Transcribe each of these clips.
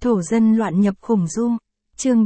Thổ dân loạn nhập khủng du. Chương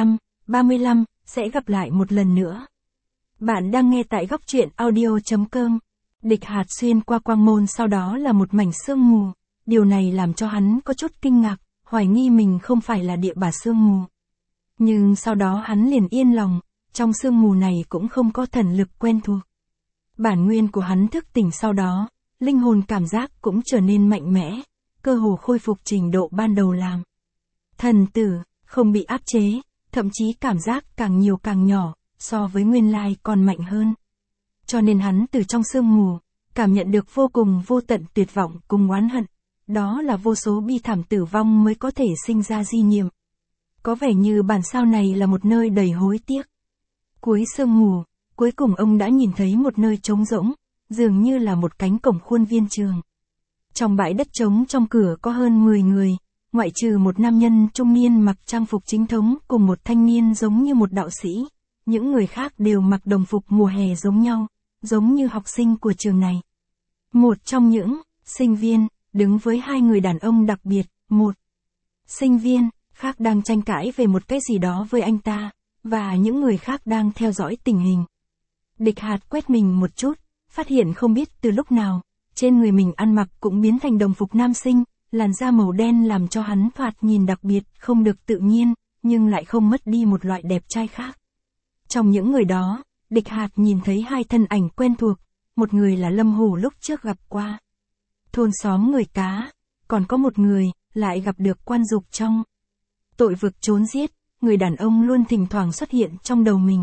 35, sẽ gặp lại một lần nữa. Bạn đang nghe tại góc truyện audio.com. Địch Hạt xuyên qua quang môn sau đó là một mảnh sương mù. Điều này làm cho hắn có chút kinh ngạc, hoài nghi mình không phải là địa bà sương mù. Nhưng sau đó hắn liền yên lòng, trong sương mù này cũng không có thần lực quen thuộc. Bản nguyên của hắn thức tỉnh sau đó, linh hồn cảm giác cũng trở nên mạnh mẽ, cơ hồ khôi phục trình độ ban đầu làm thần tử, không bị áp chế, thậm chí cảm giác càng nhiều càng nhỏ, so với nguyên lai còn mạnh hơn. Cho nên hắn từ trong sương mù, cảm nhận được vô cùng vô tận tuyệt vọng cùng oán hận. Đó là vô số bi thảm tử vong mới có thể sinh ra di niệm. Có vẻ như bản sao này là một nơi đầy hối tiếc. Cuối sương mù, cuối cùng ông đã nhìn thấy một nơi trống rỗng, dường như là một cánh cổng khuôn viên trường. Trong bãi đất trống trong cửa có hơn 10 người, ngoại trừ một nam nhân trung niên mặc trang phục chính thống cùng một thanh niên giống như một đạo sĩ. Những người khác đều mặc đồng phục mùa hè giống nhau, giống như học sinh của trường này. Một trong những sinh viên đứng với hai người đàn ông đặc biệt, một sinh viên khác đang tranh cãi về một cái gì đó với anh ta, và những người khác đang theo dõi tình hình. Địch Hạt quét mình một chút, phát hiện không biết từ lúc nào, trên người mình ăn mặc cũng biến thành đồng phục nam sinh, làn da màu đen làm cho hắn thoạt nhìn đặc biệt, không được tự nhiên, nhưng lại không mất đi một loại đẹp trai khác. Trong những người đó, Địch Hạt nhìn thấy hai thân ảnh quen thuộc, một người là Lâm Hủ lúc trước gặp qua thôn xóm người cá, còn có một người lại gặp được Quan Dục trong tội vực trốn giết, người đàn ông luôn thỉnh thoảng xuất hiện trong đầu mình.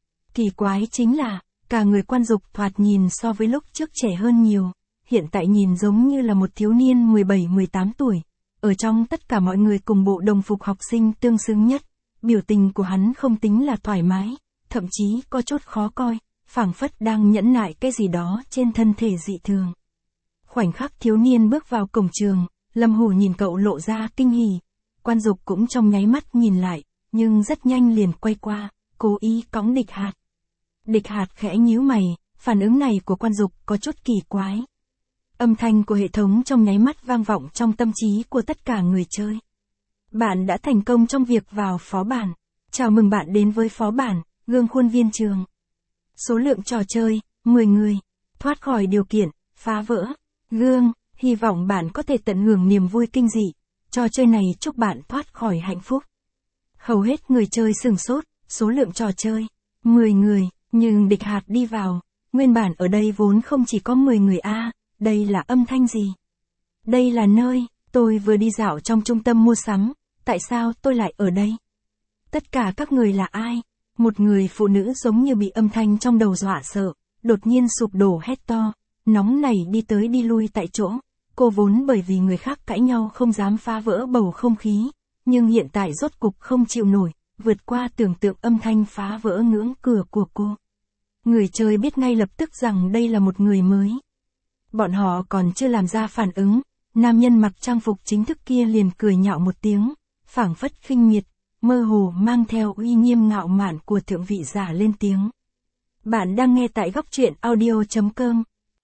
Kỳ quái chính là, cả người Quan Dục thoạt nhìn so với lúc trước trẻ hơn nhiều, hiện tại nhìn giống như là một thiếu niên 17-18 tuổi, ở trong tất cả mọi người cùng bộ đồng phục học sinh tương xứng nhất, biểu tình của hắn không tính là thoải mái, thậm chí có chút khó coi, phảng phất đang nhẫn nại cái gì đó trên thân thể dị thường. Khoảnh khắc thiếu niên bước vào cổng trường, Lâm Hủ nhìn cậu lộ ra kinh hỉ. Quan Dục cũng trong nháy mắt nhìn lại, nhưng rất nhanh liền quay qua, cố ý cõng Địch Hạt. Địch Hạt khẽ nhíu mày, phản ứng này của Quan Dục có chút kỳ quái. Âm thanh của hệ thống trong nháy mắt vang vọng trong tâm trí của tất cả người chơi. Bạn đã thành công trong việc vào phó bản. Chào mừng bạn đến với phó bản, gương khuôn viên trường. Số lượng trò chơi, 10 người. Thoát khỏi điều kiện, phá vỡ, gương, hy vọng bạn có thể tận hưởng niềm vui kinh dị. Trò chơi này chúc bạn thoát khỏi hạnh phúc. Hầu hết người chơi sửng sốt, số lượng trò chơi, 10 người, nhưng Địch Hạt đi vào. Nguyên bản ở đây vốn không chỉ có 10 người a, đây là âm thanh gì? Đây là nơi, tôi vừa đi dạo trong trung tâm mua sắm, tại sao tôi lại ở đây? Tất cả các người là ai? Một người phụ nữ giống như bị âm thanh trong đầu dọa sợ, đột nhiên sụp đổ hét to, nóng nảy đi tới đi lui tại chỗ. Cô vốn bởi vì người khác cãi nhau không dám phá vỡ bầu không khí, nhưng hiện tại rốt cục không chịu nổi, vượt qua tưởng tượng âm thanh phá vỡ ngưỡng cửa của cô. Người chơi biết ngay lập tức rằng đây là một người mới. Bọn họ còn chưa làm ra phản ứng, nam nhân mặc trang phục chính thức kia liền cười nhạo một tiếng, phảng phất khinh miệt, mơ hồ mang theo uy nghiêm ngạo mạn của thượng vị giả lên tiếng. Bạn đang nghe tại góc truyện audio.com.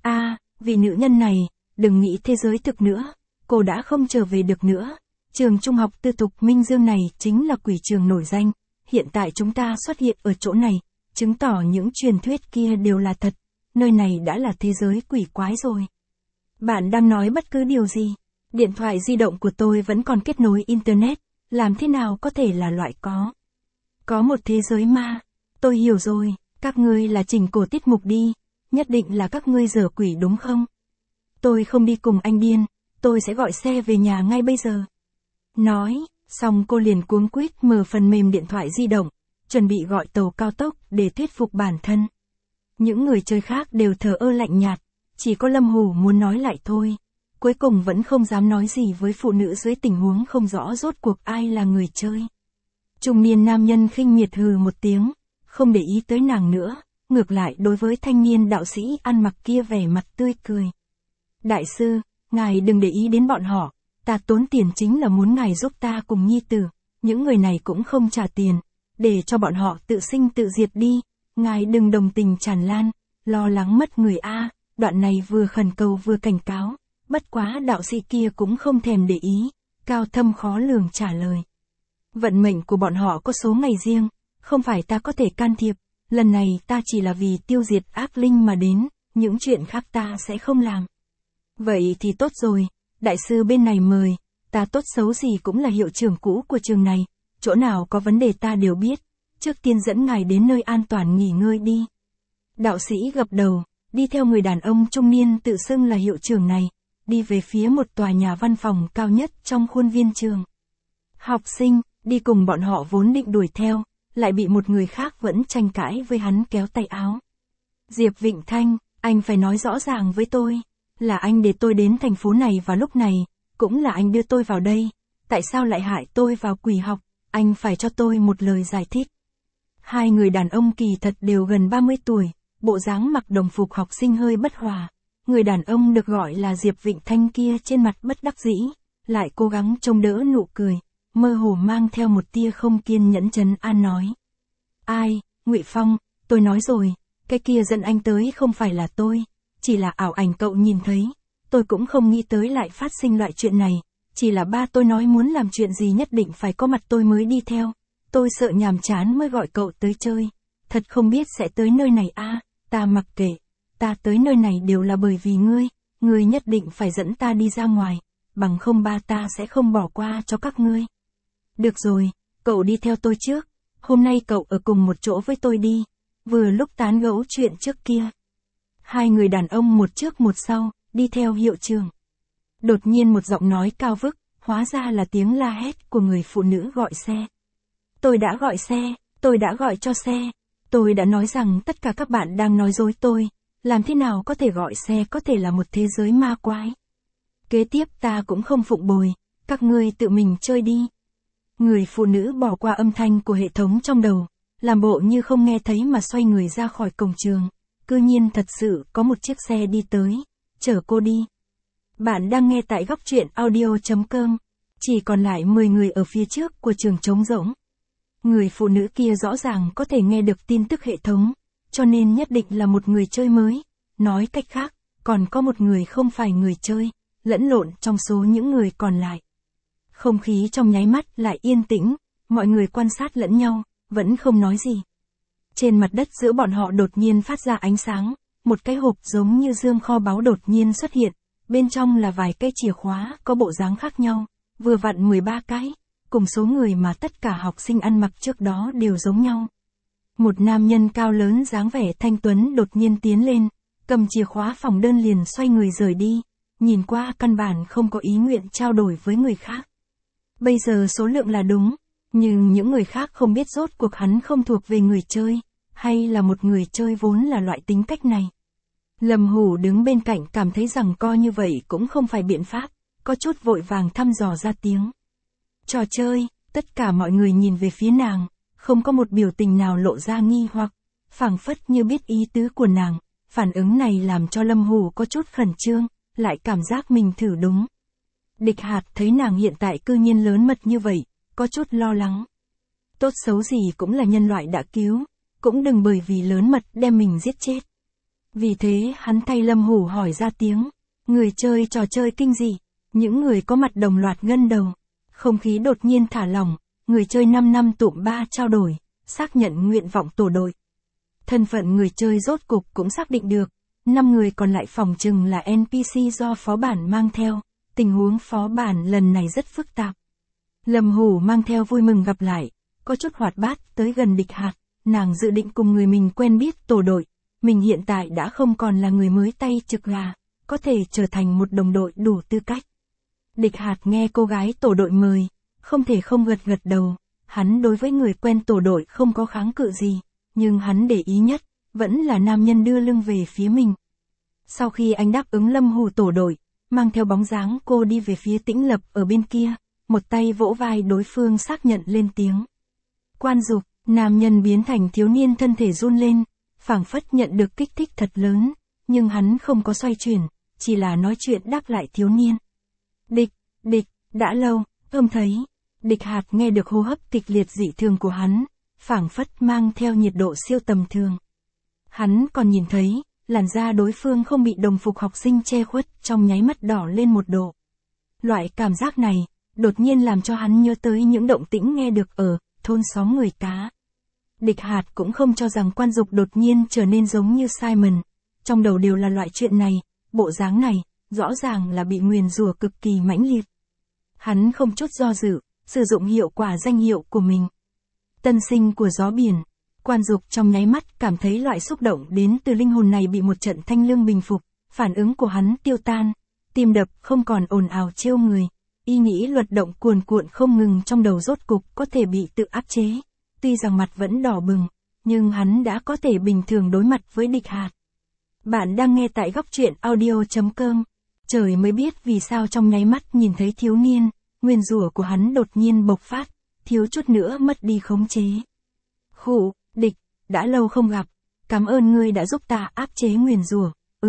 Vì nữ nhân này, đừng nghĩ thế giới thực nữa, cô đã không trở về được nữa. Trường trung học tư thục Minh Dương này chính là quỷ trường nổi danh, hiện tại chúng ta xuất hiện ở chỗ này, chứng tỏ những truyền thuyết kia đều là thật, nơi này đã là thế giới quỷ quái rồi. Bạn đang nói bất cứ điều gì? Điện thoại di động của tôi vẫn còn kết nối Internet, làm thế nào có thể là loại có một thế giới ma? Tôi hiểu rồi, các ngươi là chỉnh cổ tiết mục đi, nhất định là các ngươi giở quỷ đúng không? Tôi không đi cùng anh điên, tôi sẽ gọi xe về nhà ngay bây giờ. Nói, xong cô liền cuống quýt mở phần mềm điện thoại di động, chuẩn bị gọi tàu cao tốc để thuyết phục bản thân. Những người chơi khác đều thờ ơ lạnh nhạt, chỉ có Lâm Hủ muốn nói lại thôi. Cuối cùng vẫn không dám nói gì với phụ nữ dưới tình huống không rõ rốt cuộc ai là người chơi. Trung niên nam nhân khinh miệt hừ một tiếng, không để ý tới nàng nữa, ngược lại đối với thanh niên đạo sĩ ăn mặc kia vẻ mặt tươi cười. Đại sư, ngài đừng để ý đến bọn họ, ta tốn tiền chính là muốn ngài giúp ta cùng nhi tử, những người này cũng không trả tiền, để cho bọn họ tự sinh tự diệt đi, ngài đừng đồng tình tràn lan, lo lắng mất người a. Đoạn này vừa khẩn cầu vừa cảnh cáo, bất quá đạo sĩ kia cũng không thèm để ý, cao thâm khó lường trả lời. Vận mệnh của bọn họ có số ngày riêng, không phải ta có thể can thiệp, lần này ta chỉ là vì tiêu diệt ác linh mà đến, những chuyện khác ta sẽ không làm. Vậy thì tốt rồi, đại sư bên này mời, ta tốt xấu gì cũng là hiệu trưởng cũ của trường này, chỗ nào có vấn đề ta đều biết, trước tiên dẫn ngài đến nơi an toàn nghỉ ngơi đi. Đạo sĩ gật đầu, đi theo người đàn ông trung niên tự xưng là hiệu trưởng này, đi về phía một tòa nhà văn phòng cao nhất trong khuôn viên trường. Học sinh, đi cùng bọn họ vốn định đuổi theo, lại bị một người khác vẫn tranh cãi với hắn kéo tay áo. Diệp Vịnh Thanh, anh phải nói rõ ràng với tôi, là anh để tôi đến thành phố này vào lúc này, cũng là anh đưa tôi vào đây, tại sao lại hại tôi vào quỷ học, anh phải cho tôi một lời giải thích. Hai người đàn ông kỳ thật đều gần 30 tuổi, bộ dáng mặc đồng phục học sinh hơi bất hòa. Người đàn ông được gọi là Diệp Vịnh Thanh kia trên mặt bất đắc dĩ, lại cố gắng trông đỡ nụ cười, mơ hồ mang theo một tia không kiên nhẫn trấn an nói. Ai, Ngụy Phong, tôi nói rồi, cái kia dẫn anh tới không phải là tôi, chỉ là ảo ảnh cậu nhìn thấy, tôi cũng không nghĩ tới lại phát sinh loại chuyện này, chỉ là ba tôi nói muốn làm chuyện gì nhất định phải có mặt tôi mới đi theo, tôi sợ nhàm chán mới gọi cậu tới chơi, thật không biết sẽ tới nơi này à, ta mặc kệ, ta tới nơi này đều là bởi vì ngươi nhất định phải dẫn ta đi ra ngoài, bằng không ba ta sẽ không bỏ qua cho các ngươi. Được rồi, cậu đi theo tôi trước, hôm nay cậu ở cùng một chỗ với tôi đi, vừa lúc tán gẫu chuyện trước kia. Hai người đàn ông một trước một sau, đi theo hiệu trưởng. Đột nhiên một giọng nói cao vức, hóa ra là tiếng la hét của người phụ nữ gọi xe. Tôi đã gọi xe, tôi đã gọi cho xe, tôi đã nói rằng tất cả các bạn đang nói dối tôi, làm thế nào có thể gọi xe có thể là một thế giới ma quái. Kế tiếp ta cũng không phụng bồi, các ngươi tự mình chơi đi. Người phụ nữ bỏ qua âm thanh của hệ thống trong đầu, làm bộ như không nghe thấy mà xoay người ra khỏi cổng trường. Cư nhiên thật sự có một chiếc xe đi tới, chở cô đi. Bạn đang nghe tại góc truyện audio.com, chỉ còn lại 10 người ở phía trước của trường trống rỗng. Người phụ nữ kia rõ ràng có thể nghe được tin tức hệ thống, cho nên nhất định là một người chơi mới. Nói cách khác, còn có một người không phải người chơi, lẫn lộn trong số những người còn lại. Không khí trong nháy mắt lại yên tĩnh, mọi người quan sát lẫn nhau, vẫn không nói gì. Trên mặt đất giữa bọn họ đột nhiên phát ra ánh sáng, một cái hộp giống như dương kho báu đột nhiên xuất hiện, bên trong là vài cây chìa khóa có bộ dáng khác nhau, vừa vặn 13 cái, cùng số người mà tất cả học sinh ăn mặc trước đó đều giống nhau. Một nam nhân cao lớn dáng vẻ thanh tuấn đột nhiên tiến lên, cầm chìa khóa phòng đơn liền xoay người rời đi, nhìn qua căn bản không có ý nguyện trao đổi với người khác. Bây giờ số lượng là đúng, nhưng những người khác không biết rốt cuộc hắn không thuộc về người chơi, hay là một người chơi vốn là loại tính cách này. Lâm Hủ đứng bên cạnh cảm thấy rằng coi như vậy cũng không phải biện pháp, có chút vội vàng thăm dò ra tiếng. Trò chơi, tất cả mọi người nhìn về phía nàng, không có một biểu tình nào lộ ra nghi hoặc, phảng phất như biết ý tứ của nàng, phản ứng này làm cho Lâm Hủ có chút khẩn trương, lại cảm giác mình thử đúng. Địch Hạt thấy nàng hiện tại cư nhiên lớn mật như vậy, có chút lo lắng. Tốt xấu gì cũng là nhân loại đã cứu, cũng đừng bởi vì lớn mật đem mình giết chết. Vì thế hắn thay Lâm Hủ hỏi ra tiếng, người chơi trò chơi kinh dị, những người có mặt đồng loạt ngân đầu. Không khí đột nhiên thả lỏng, người chơi 5 năm tụm 3 trao đổi, xác nhận nguyện vọng tổ đội. Thân phận người chơi rốt cục cũng xác định được, 5 người còn lại phòng chừng là NPC do phó bản mang theo, tình huống phó bản lần này rất phức tạp. Lâm Hủ mang theo vui mừng gặp lại, có chút hoạt bát tới gần Địch Hạt, nàng dự định cùng người mình quen biết tổ đội, mình hiện tại đã không còn là người mới tay trực gà, có thể trở thành một đồng đội đủ tư cách. Địch Hạt nghe cô gái tổ đội mời, không thể không gật gật đầu, hắn đối với người quen tổ đội không có kháng cự gì, nhưng hắn để ý nhất, vẫn là nam nhân đưa lưng về phía mình. Sau khi anh đáp ứng Lâm Hủ tổ đội, mang theo bóng dáng cô đi về phía Tĩnh Lập ở bên kia, một tay vỗ vai đối phương xác nhận lên tiếng. Quan Dục, nam nhân biến thành thiếu niên thân thể run lên, phảng phất nhận được kích thích thật lớn, nhưng hắn không có xoay chuyển, chỉ là nói chuyện đáp lại thiếu niên. Địch, đã lâu, thấy. Địch Hạt nghe được hô hấp kịch liệt dị thường của hắn, phảng phất mang theo nhiệt độ siêu tầm thường. Hắn còn nhìn thấy, làn da đối phương không bị đồng phục học sinh che khuất trong nháy mắt đỏ lên 1 độ. Loại cảm giác này, đột nhiên làm cho hắn nhớ tới những động tĩnh nghe được ở thôn xóm người cá. Địch Hạt cũng không cho rằng Quan Dục đột nhiên trở nên giống như Simon, trong đầu đều là loại chuyện này, bộ dáng này, rõ ràng là bị nguyền rủa cực kỳ mãnh liệt. Hắn không chút do dự, sử dụng hiệu quả danh hiệu của mình. Tân sinh của gió biển. Quan Dục trong nháy mắt cảm thấy loại xúc động đến từ linh hồn này bị một trận thanh lương bình phục, phản ứng của hắn tiêu tan, tim đập không còn ồn ào trêu người, ý nghĩ luật động cuồn cuộn không ngừng trong đầu rốt cục có thể bị tự áp chế. Tuy rằng mặt vẫn đỏ bừng, nhưng hắn đã có thể bình thường đối mặt với Địch Hạt. Bạn đang nghe tại góc truyện audio.com. Trời mới biết vì sao trong nháy mắt nhìn thấy thiếu niên, nguyên rủa của hắn đột nhiên bộc phát, thiếu chút nữa mất đi khống chế. Khụ, Địch, đã lâu không gặp, cảm ơn ngươi đã giúp ta áp chế nguyền rủa.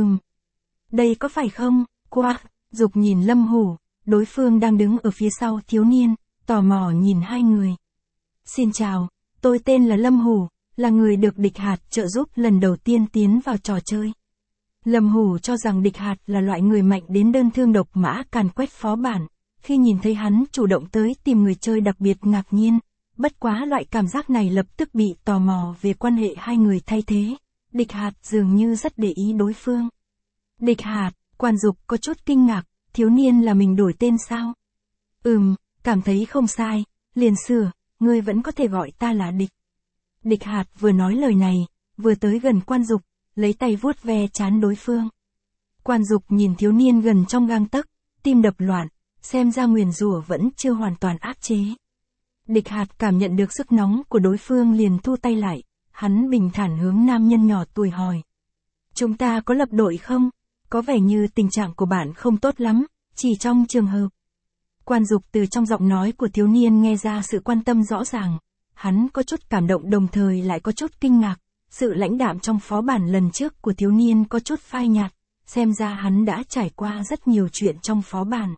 Đây có phải không? Qua, Dục nhìn Lâm Hủ, đối phương đang đứng ở phía sau thiếu niên, tò mò nhìn hai người. Xin chào, tôi tên là Lâm Hủ, là người được Địch Hạt trợ giúp lần đầu tiên tiến vào trò chơi. Lâm Hủ cho rằng Địch Hạt là loại người mạnh đến đơn thương độc mã càn quét phó bản, khi nhìn thấy hắn chủ động tới tìm người chơi đặc biệt ngạc nhiên, bất quá loại cảm giác này lập tức bị tò mò về quan hệ hai người thay thế. Địch Hạt dường như rất để ý đối phương. Địch Hạt, Quan Dục có chút kinh ngạc, thiếu niên là mình đổi tên sao? Cảm thấy không sai, liền sửa, ngươi vẫn có thể gọi ta là Địch. Địch Hạt vừa nói lời này, vừa tới gần Quan Dục, lấy tay vuốt ve trán đối phương. Quan Dục nhìn thiếu niên gần trong gang tấc, tim đập loạn, xem ra nguyền rủa vẫn chưa hoàn toàn áp chế. Địch Hạt cảm nhận được sức nóng của đối phương liền thu tay lại, hắn bình thản hướng nam nhân nhỏ tuổi hỏi. Chúng ta có lập đội không? Có vẻ như tình trạng của bạn không tốt lắm, chỉ trong trường hợp. Quan Dục từ trong giọng nói của thiếu niên nghe ra sự quan tâm rõ ràng, hắn có chút cảm động đồng thời lại có chút kinh ngạc, sự lãnh đạm trong phó bản lần trước của thiếu niên có chút phai nhạt, xem ra hắn đã trải qua rất nhiều chuyện trong phó bản.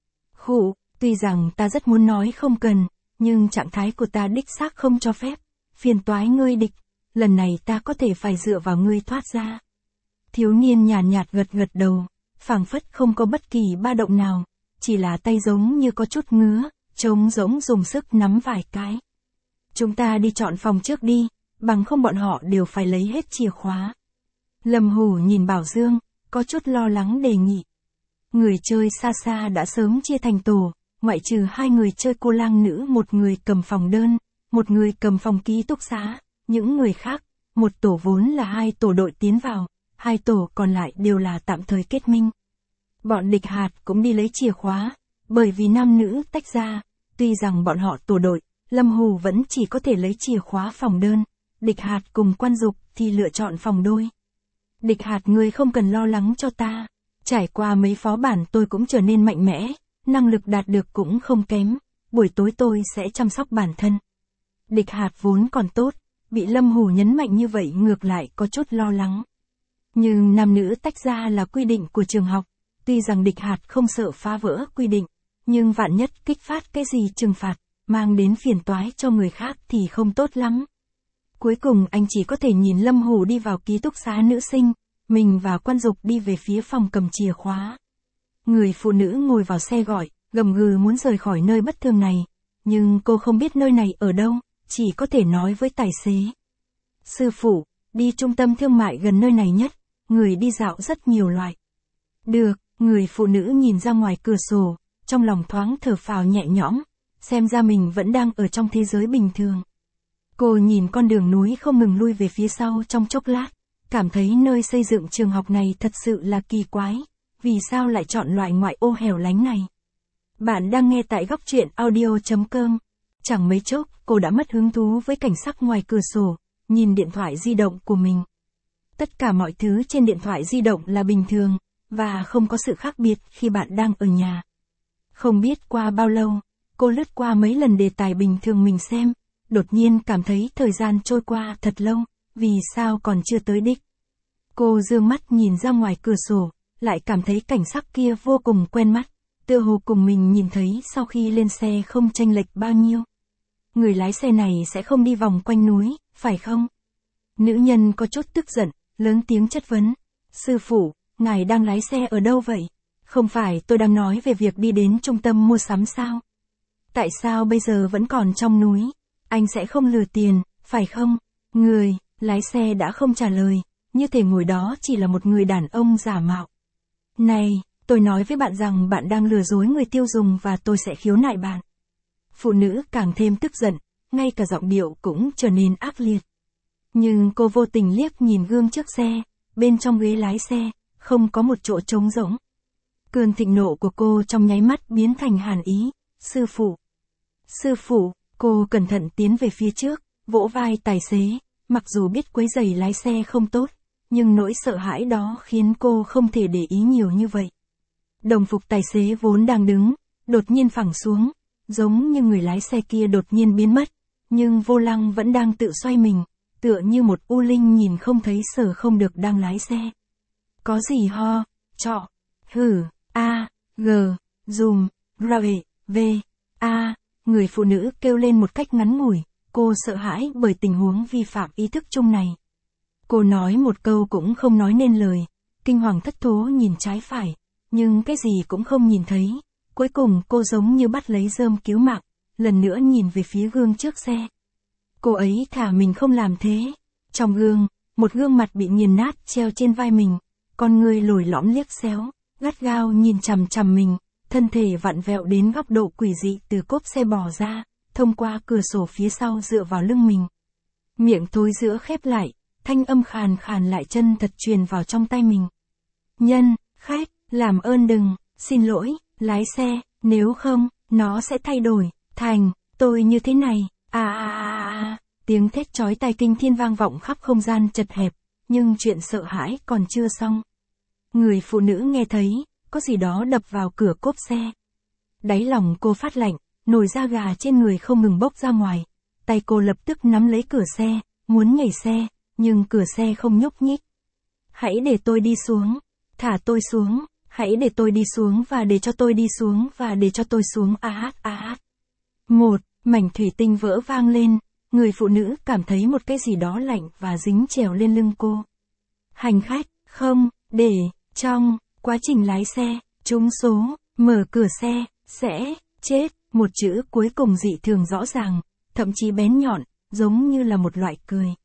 Khụ, tuy rằng ta rất muốn nói không cần, nhưng trạng thái của ta đích xác không cho phép, phiền toái ngươi Địch, lần này ta có thể phải dựa vào ngươi thoát ra. Thiếu niên nhàn nhạt gật gật đầu, phảng phất không có bất kỳ ba động nào, chỉ là tay giống như có chút ngứa, trống rỗng dùng sức nắm vài cái. Chúng ta đi chọn phòng trước đi, bằng không bọn họ đều phải lấy hết chìa khóa. Lâm Hủ nhìn Bảo Dương, có chút lo lắng đề nghị. Người chơi xa xa đã sớm chia thành tổ, ngoại trừ hai người chơi cô lang nữ, một người cầm phòng đơn, một người cầm phòng ký túc xá, những người khác, một tổ vốn là hai tổ đội tiến vào, hai tổ còn lại đều là tạm thời kết minh. Bọn Địch Hạt cũng đi lấy chìa khóa, bởi vì nam nữ tách ra, tuy rằng bọn họ tổ đội, Lâm Hủ vẫn chỉ có thể lấy chìa khóa phòng đơn, Địch Hạt cùng Quan Dục thì lựa chọn phòng đôi. Địch Hạt, ngươi không cần lo lắng cho ta, trải qua mấy phó bản tôi cũng trở nên mạnh mẽ, năng lực đạt được cũng không kém, buổi tối tôi sẽ chăm sóc bản thân. Địch Hạt vốn còn tốt, bị Lâm Hủ nhấn mạnh như vậy ngược lại có chút lo lắng. Nhưng nam nữ tách ra là quy định của trường học, tuy rằng Địch Hạt không sợ phá vỡ quy định, nhưng vạn nhất kích phát cái gì trừng phạt, mang đến phiền toái cho người khác thì không tốt lắm. Cuối cùng anh chỉ có thể nhìn Lâm Hủ đi vào ký túc xá nữ sinh, mình và Quan Dục đi về phía phòng cầm chìa khóa. Người phụ nữ ngồi vào xe gọi, gầm gừ muốn rời khỏi nơi bất thường này, nhưng cô không biết nơi này ở đâu, chỉ có thể nói với tài xế. Sư phụ, đi trung tâm thương mại gần nơi này nhất, người đi dạo rất nhiều loại. Được, người phụ nữ nhìn ra ngoài cửa sổ, trong lòng thoáng thở phào nhẹ nhõm, xem ra mình vẫn đang ở trong thế giới bình thường. Cô nhìn con đường núi không ngừng lui về phía sau trong chốc lát, cảm thấy nơi xây dựng trường học này thật sự là kỳ quái, vì sao lại chọn loại ngoại ô hẻo lánh này. Bạn đang nghe tại góc truyện audio.com. Chẳng mấy chốc, cô đã mất hứng thú với cảnh sắc ngoài cửa sổ, nhìn điện thoại di động của mình. Tất cả mọi thứ trên điện thoại di động là bình thường, và không có sự khác biệt khi bạn đang ở nhà. Không biết qua bao lâu, cô lướt qua mấy lần đề tài bình thường mình xem, đột nhiên cảm thấy thời gian trôi qua thật lâu, vì sao còn chưa tới đích. Cô dương mắt nhìn ra ngoài cửa sổ, lại cảm thấy cảnh sắc kia vô cùng quen mắt, tựa hồ cùng mình nhìn thấy sau khi lên xe không chênh lệch bao nhiêu. Người lái xe này sẽ không đi vòng quanh núi, phải không? Nữ nhân có chút tức giận, lớn tiếng chất vấn. Sư phụ, ngài đang lái xe ở đâu vậy? Không phải tôi đang nói về việc đi đến trung tâm mua sắm sao? Tại sao bây giờ vẫn còn trong núi? Anh sẽ không lừa tiền, phải không? Người lái xe đã không trả lời, như thể ngồi đó chỉ là một người đàn ông giả mạo. Này, tôi nói với bạn rằng bạn đang lừa dối người tiêu dùng và tôi sẽ khiếu nại bạn. Phụ nữ càng thêm tức giận, ngay cả giọng điệu cũng trở nên ác liệt. Nhưng cô vô tình liếc nhìn gương trước xe, bên trong ghế lái xe, không có một chỗ trống rỗng. Cơn thịnh nộ của cô trong nháy mắt biến thành hàn ý. Sư phụ! Sư phụ! Cô cẩn thận tiến về phía trước, vỗ vai tài xế, mặc dù biết quấy rầy lái xe không tốt, nhưng nỗi sợ hãi đó khiến cô không thể để ý nhiều như vậy. Đồng phục tài xế vốn đang đứng, đột nhiên phẳng xuống, giống như người lái xe kia đột nhiên biến mất, nhưng vô lăng vẫn đang tự xoay mình, tựa như một u linh nhìn không thấy sở không được đang lái xe. Có gì ho, trọ, hử, a, g, dùm, rệ, v, a, người phụ nữ kêu lên một cách ngắn ngủi, cô sợ hãi bởi tình huống vi phạm ý thức chung này. Cô nói một câu cũng không nói nên lời, kinh hoàng thất thố nhìn trái phải, nhưng cái gì cũng không nhìn thấy. Cuối cùng cô giống như bắt lấy rơm cứu mạng, lần nữa nhìn về phía gương trước xe. Cô ấy thả mình không làm thế. Trong gương, một gương mặt bị nghiền nát treo trên vai mình, con người lồi lõm liếc xéo, gắt gao nhìn chằm chằm mình, thân thể vặn vẹo đến góc độ quỷ dị từ cốp xe bò ra, thông qua cửa sổ phía sau dựa vào lưng mình. Miệng thối giữa khép lại, thanh âm khàn khàn lại chân thật truyền vào trong tai mình. Nhân, khách, làm ơn đừng, xin lỗi, lái xe, nếu không, nó sẽ thay đổi, thành, tôi như thế này, tiếng thét chói tai kinh thiên vang vọng khắp không gian chật hẹp, nhưng chuyện sợ hãi còn chưa xong. Người phụ nữ nghe thấy, có gì đó đập vào cửa cốp xe. Đáy lòng cô phát lạnh, nổi da gà trên người không ngừng bốc ra ngoài, tay cô lập tức nắm lấy cửa xe, muốn nhảy xe, nhưng cửa xe không nhúc nhích. Hãy để tôi đi xuống, thả tôi xuống, hãy để tôi đi xuống và để cho tôi đi xuống và để cho tôi xuống Một mảnh thủy tinh vỡ vang lên, người phụ nữ cảm thấy một cái gì đó lạnh và dính trèo lên lưng cô. Hành khách, không, để, trong, quá trình lái xe, trúng số, mở cửa xe, sẽ, chết, một chữ cuối cùng dị thường rõ ràng, thậm chí bén nhọn, giống như là một loại cười.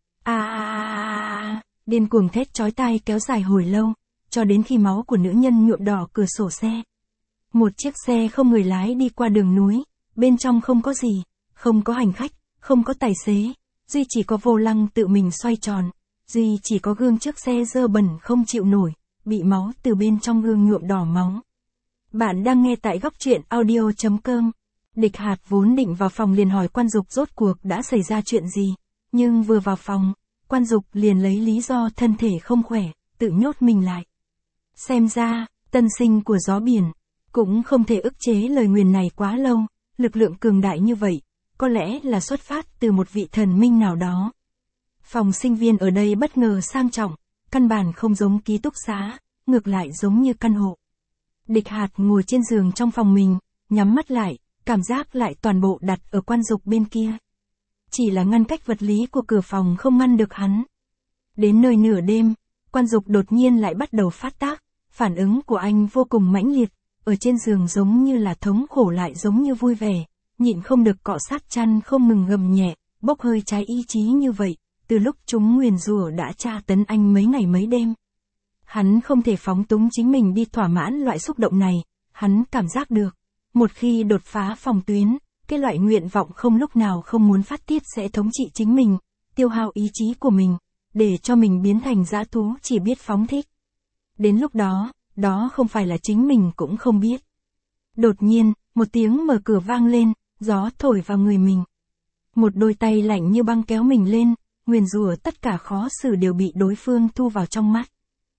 Điên cuồng thét chói tai kéo dài hồi lâu, cho đến khi máu của nữ nhân nhuộm đỏ cửa sổ xe. Một chiếc xe không người lái đi qua đường núi, bên trong không có gì, không có hành khách, không có tài xế, duy chỉ có vô lăng tự mình xoay tròn, duy chỉ có gương trước xe dơ bẩn không chịu nổi, bị máu từ bên trong gương nhuộm đỏ máu. Bạn đang nghe tại góc truyện audio.com. Địch Hạt vốn định vào phòng liền hỏi Quan Dục rốt cuộc đã xảy ra chuyện gì, nhưng vừa vào phòng, Quan Dục liền lấy lý do thân thể không khỏe, tự nhốt mình lại. Xem ra, tân sinh của gió biển, cũng không thể ức chế lời nguyền này quá lâu, lực lượng cường đại như vậy, có lẽ là xuất phát từ một vị thần minh nào đó. Phòng sinh viên ở đây bất ngờ sang trọng, căn bản không giống ký túc xá, ngược lại giống như căn hộ. Địch Hạt ngồi trên giường trong phòng mình, nhắm mắt lại, cảm giác lại toàn bộ đặt ở Quan Dục bên kia. Chỉ là ngăn cách vật lý của cửa phòng không ngăn được hắn. Đến nơi nửa đêm, Quan Dục đột nhiên lại bắt đầu phát tác, phản ứng của anh vô cùng mãnh liệt, ở trên giường giống như là thống khổ lại giống như vui vẻ, nhịn không được cọ sát chăn không ngừng gầm nhẹ, bốc hơi trái ý chí như vậy, từ lúc chúng nguyền rủa đã tra tấn anh mấy ngày mấy đêm. Hắn không thể phóng túng chính mình đi thỏa mãn loại xúc động này, hắn cảm giác được, một khi đột phá phòng tuyến, cái loại nguyện vọng không lúc nào không muốn phát tiết sẽ thống trị chính mình, tiêu hao ý chí của mình, để cho mình biến thành dã thú chỉ biết phóng thích. Đến lúc đó, đó không phải là chính mình cũng không biết. Đột nhiên, một tiếng mở cửa vang lên, gió thổi vào người mình. Một đôi tay lạnh như băng kéo mình lên, nguyền rủa tất cả khó xử đều bị đối phương thu vào trong mắt.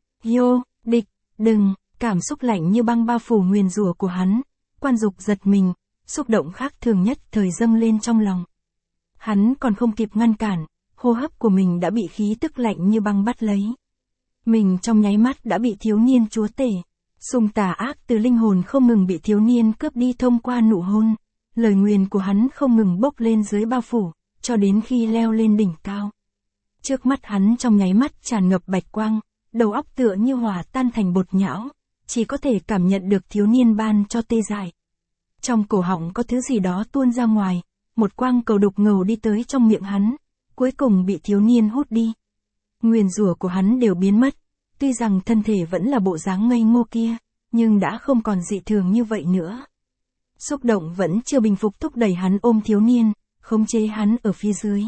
Địch, đừng, cảm xúc lạnh như băng bao phủ nguyền rủa của hắn. Quan Dục giật mình, xúc động khác thường nhất thời dâng lên trong lòng. Hắn còn không kịp ngăn cản, hô hấp của mình đã bị khí tức lạnh như băng bắt lấy. Mình trong nháy mắt đã bị thiếu niên chúa tể. Xung tà ác từ linh hồn không ngừng bị thiếu niên cướp đi thông qua nụ hôn. Lời nguyền của hắn không ngừng bốc lên dưới bao phủ, cho đến khi leo lên đỉnh cao. Trước mắt hắn trong nháy mắt tràn ngập bạch quang, đầu óc tựa như hòa tan thành bột nhão, chỉ có thể cảm nhận được thiếu niên ban cho tê dại. Trong cổ họng có thứ gì đó tuôn ra ngoài, một quang cầu đục ngầu đi tới trong miệng hắn, cuối cùng bị thiếu niên hút đi. Nguyền rủa của hắn đều biến mất, tuy rằng thân thể vẫn là bộ dáng ngây ngô kia, nhưng đã không còn dị thường như vậy nữa. Xúc động vẫn chưa bình phục thúc đẩy hắn ôm thiếu niên, khống chế hắn ở phía dưới.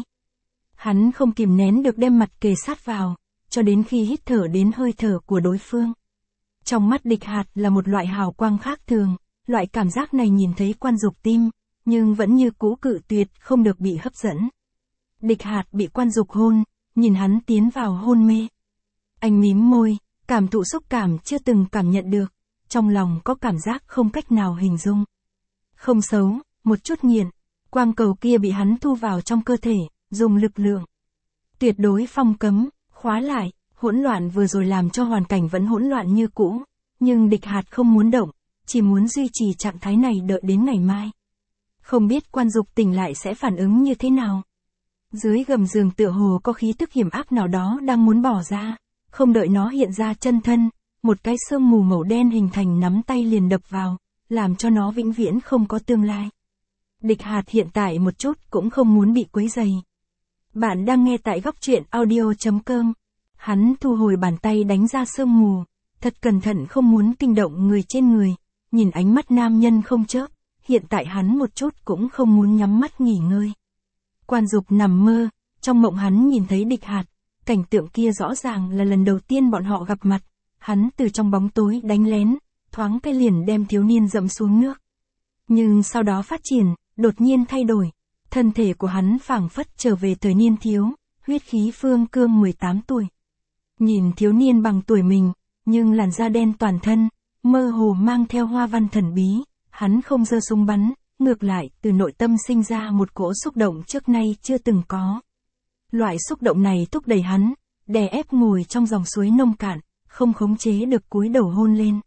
Hắn không kìm nén được đem mặt kề sát vào, cho đến khi hít thở đến hơi thở của đối phương. Trong mắt Địch Hạt là một loại hào quang khác thường, loại cảm giác này nhìn thấy Quan Dục tim, nhưng vẫn như cũ cự tuyệt không được bị hấp dẫn. Địch Hạt bị Quan Dục hôn, nhìn hắn tiến vào hôn mê. Anh mím môi, cảm thụ xúc cảm chưa từng cảm nhận được, trong lòng có cảm giác không cách nào hình dung. Không xấu, một chút nghiện, quang cầu kia bị hắn thu vào trong cơ thể, dùng lực lượng. Tuyệt đối phong cấm, khóa lại, hỗn loạn vừa rồi làm cho hoàn cảnh vẫn hỗn loạn như cũ, nhưng Địch Hạt không muốn động, chỉ muốn duy trì trạng thái này đợi đến ngày mai. Không biết Quan Dục tỉnh lại sẽ phản ứng như thế nào. Dưới gầm giường tựa hồ có khí tức hiểm ác nào đó đang muốn bỏ ra, không đợi nó hiện ra chân thân, một cái sương mù màu đen hình thành nắm tay liền đập vào, làm cho nó vĩnh viễn không có tương lai. Địch Hạt hiện tại một chút cũng không muốn bị quấy rầy. Bạn đang nghe tại góc truyện audio.com. Hắn thu hồi bàn tay đánh ra sương mù, thật cẩn thận không muốn kinh động người trên người, nhìn ánh mắt nam nhân không chớp, hiện tại hắn một chút cũng không muốn nhắm mắt nghỉ ngơi. Quan Dục nằm mơ, trong mộng hắn nhìn thấy Địch Hạt, cảnh tượng kia rõ ràng là lần đầu tiên bọn họ gặp mặt, hắn từ trong bóng tối đánh lén, thoáng cái liền đem thiếu niên dẫm xuống nước. Nhưng sau đó phát triển, đột nhiên thay đổi, thân thể của hắn phảng phất trở về thời niên thiếu, huyết khí phương cương 18 tuổi. Nhìn thiếu niên bằng tuổi mình, nhưng làn da đen toàn thân, mơ hồ mang theo hoa văn thần bí, hắn không giơ súng bắn, ngược lại từ nội tâm sinh ra một cỗ xúc động trước nay chưa từng có. Loại xúc động này thúc đẩy hắn, đè ép ngồi trong dòng suối nông cạn, không khống chế được cúi đầu hôn lên.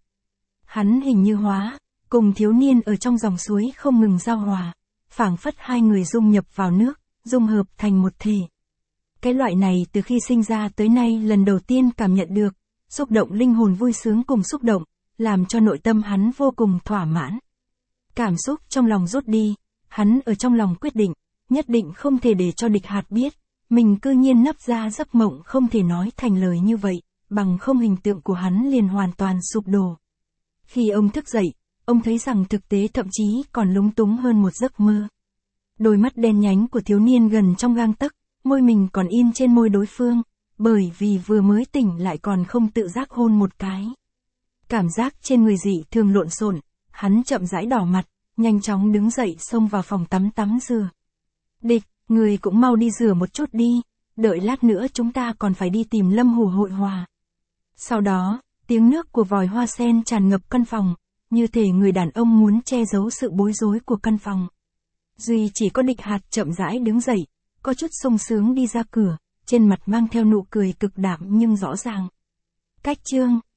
Hắn hình như hóa, cùng thiếu niên ở trong dòng suối không ngừng giao hòa, phảng phất hai người dung nhập vào nước, dung hợp thành một thể. Cái loại này từ khi sinh ra tới nay lần đầu tiên cảm nhận được, xúc động linh hồn vui sướng cùng xúc động, làm cho nội tâm hắn vô cùng thỏa mãn. Cảm xúc trong lòng rút đi, hắn ở trong lòng quyết định, nhất định không thể để cho Địch Hạt biết, mình cư nhiên nấp ra giấc mộng không thể nói thành lời như vậy, bằng không hình tượng của hắn liền hoàn toàn sụp đổ. Khi ông thức dậy, ông thấy rằng thực tế thậm chí còn lúng túng hơn một giấc mơ. Đôi mắt đen nhánh của thiếu niên gần trong gang tấc, môi mình còn in trên môi đối phương, bởi vì vừa mới tỉnh lại còn không tự giác hôn một cái. Cảm giác trên người dị thường lộn xộn, hắn chậm rãi đỏ mặt, nhanh chóng đứng dậy xông vào phòng tắm rửa. Địch, người cũng mau đi rửa một chút đi, đợi lát nữa chúng ta còn phải đi tìm Lâm Hủ hội hòa. Sau đó, tiếng nước của vòi hoa sen tràn ngập căn phòng, như thể người đàn ông muốn che giấu sự bối rối của căn phòng. Duy chỉ có Địch Hạt chậm rãi đứng dậy, có chút sung sướng đi ra cửa, trên mặt mang theo nụ cười cực đạm nhưng rõ ràng. Cách chương